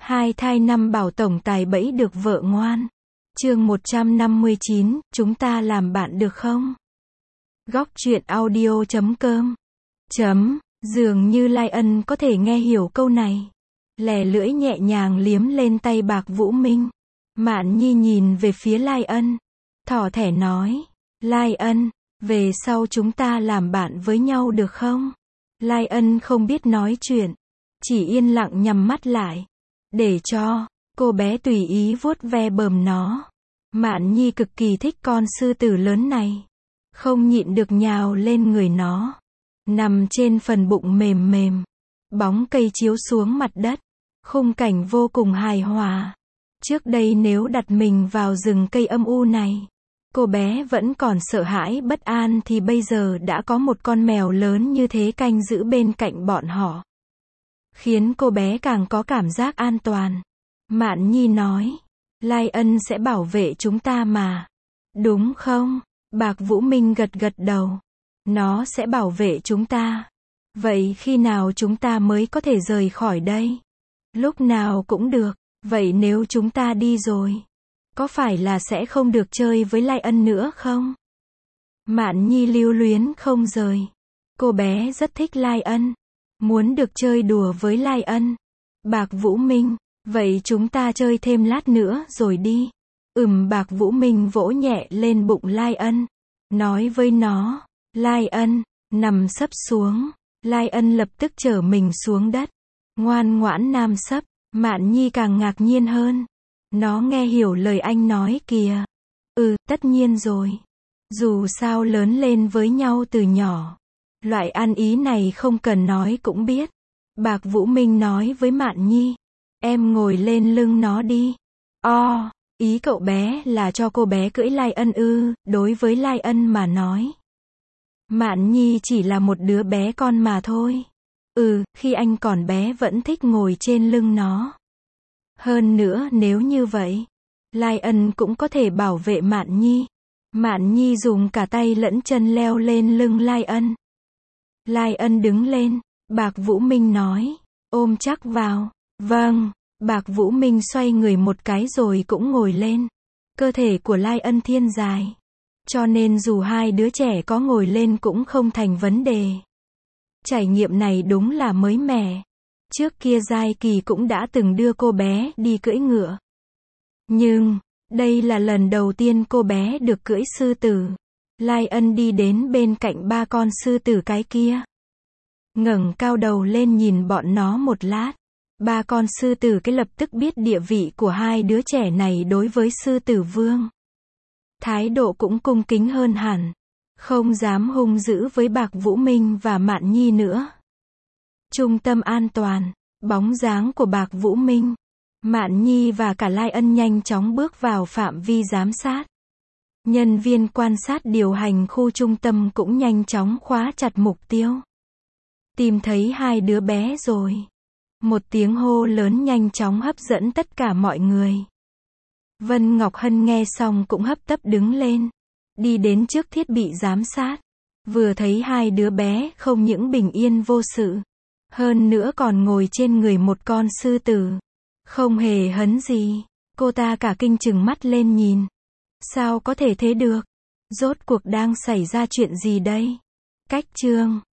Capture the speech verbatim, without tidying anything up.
Hai thai năm bảo tổng tài bẫy được vợ ngoan. Chương một trăm năm mươi chín, chúng ta làm bạn được không? Góc truyện audio chấm com. Chấm, dường như Lai Ân có thể nghe hiểu câu này. Lè lưỡi nhẹ nhàng liếm lên tay Bạc Vũ Minh. Mạn Nhi nhìn về phía Lai Ân. Thỏ thẻ nói, Lai Ân, về sau chúng ta làm bạn với nhau được không? Lai Ân không biết nói chuyện, chỉ yên lặng nhắm mắt lại, để cho cô bé tùy ý vuốt ve bờm nó. Mạn Nhi cực kỳ thích con sư tử lớn này, không nhịn được nhào lên người nó, nằm trên phần bụng mềm mềm. Bóng cây chiếu xuống mặt đất, khung cảnh vô cùng hài hòa. Trước đây nếu đặt mình vào rừng cây âm u này, cô bé vẫn còn sợ hãi bất an, thì bây giờ đã có một con mèo lớn như thế canh giữ bên cạnh bọn họ, khiến cô bé càng có cảm giác an toàn. Mạn Nhi nói, Lai Ân sẽ bảo vệ chúng ta mà, đúng không? Bạc Vũ Minh gật gật đầu. Nó sẽ bảo vệ chúng ta. Vậy khi nào chúng ta mới có thể rời khỏi đây? Lúc nào cũng được. Vậy nếu chúng ta đi rồi, có phải là sẽ không được chơi với Lai Ân nữa không? Mạn Nhi lưu luyến không rời. Cô bé rất thích Lai Ân, muốn được chơi đùa với Lai Ân. Bạc Vũ Minh, vậy chúng ta chơi thêm lát nữa rồi đi. Ừm, Bạc Vũ Minh vỗ nhẹ lên bụng Lai Ân, nói với nó, Lai Ân, nằm sấp xuống. Lai Ân lập tức trở mình xuống đất, ngoan ngoãn nam sấp. Mạn Nhi càng ngạc nhiên hơn. Nó nghe hiểu lời anh nói kìa. Ừ, tất nhiên rồi. Dù sao lớn lên với nhau từ nhỏ, loại ăn ý này không cần nói cũng biết. Bạc Vũ Minh nói với Mạn Nhi, em ngồi lên lưng nó đi. O, ý cậu bé là cho cô bé cưỡi Lai Ân ư? Đối với Lai Ân mà nói, Mạn Nhi chỉ là một đứa bé con mà thôi. Ừ, khi anh còn bé vẫn thích ngồi trên lưng nó. Hơn nữa nếu như vậy, Lai Ân cũng có thể bảo vệ Mạn Nhi. Mạn Nhi dùng cả tay lẫn chân leo lên lưng Lai Ân. Lai Ân đứng lên, Bạc Vũ Minh nói, ôm chắc vào. Vâng, Bạc Vũ Minh xoay người một cái rồi cũng ngồi lên. Cơ thể của Lai Ân thiên dài, cho nên dù hai đứa trẻ có ngồi lên cũng không thành vấn đề. Trải nghiệm này đúng là mới mẻ. Trước kia Giai Kỳ cũng đã từng đưa cô bé đi cưỡi ngựa, nhưng đây là lần đầu tiên cô bé được cưỡi sư tử. Lai Ân đi đến bên cạnh ba con sư tử cái kia, ngẩng cao đầu lên nhìn bọn nó một lát. Ba con sư tử cái lập tức biết địa vị của hai đứa trẻ này đối với sư tử vương. Thái độ cũng cung kính hơn hẳn, không dám hung dữ với Bạc Vũ Minh và Mạn Nhi nữa. Trung tâm an toàn, bóng dáng của Bạc Vũ Minh, Mạn Nhi và cả Lai Ân nhanh chóng bước vào phạm vi giám sát. Nhân viên quan sát điều hành khu trung tâm cũng nhanh chóng khóa chặt mục tiêu. Tìm thấy hai đứa bé rồi. Một tiếng hô lớn nhanh chóng hấp dẫn tất cả mọi người. Vân Ngọc Hân nghe xong cũng hấp tấp đứng lên, đi đến trước thiết bị giám sát. Vừa thấy hai đứa bé không những bình yên vô sự, hơn nữa còn ngồi trên người một con sư tử, không hề hấn gì, cô ta cả kinh trừng mắt lên nhìn. Sao có thể thế được? Rốt cuộc đang xảy ra chuyện gì đây? Cách chương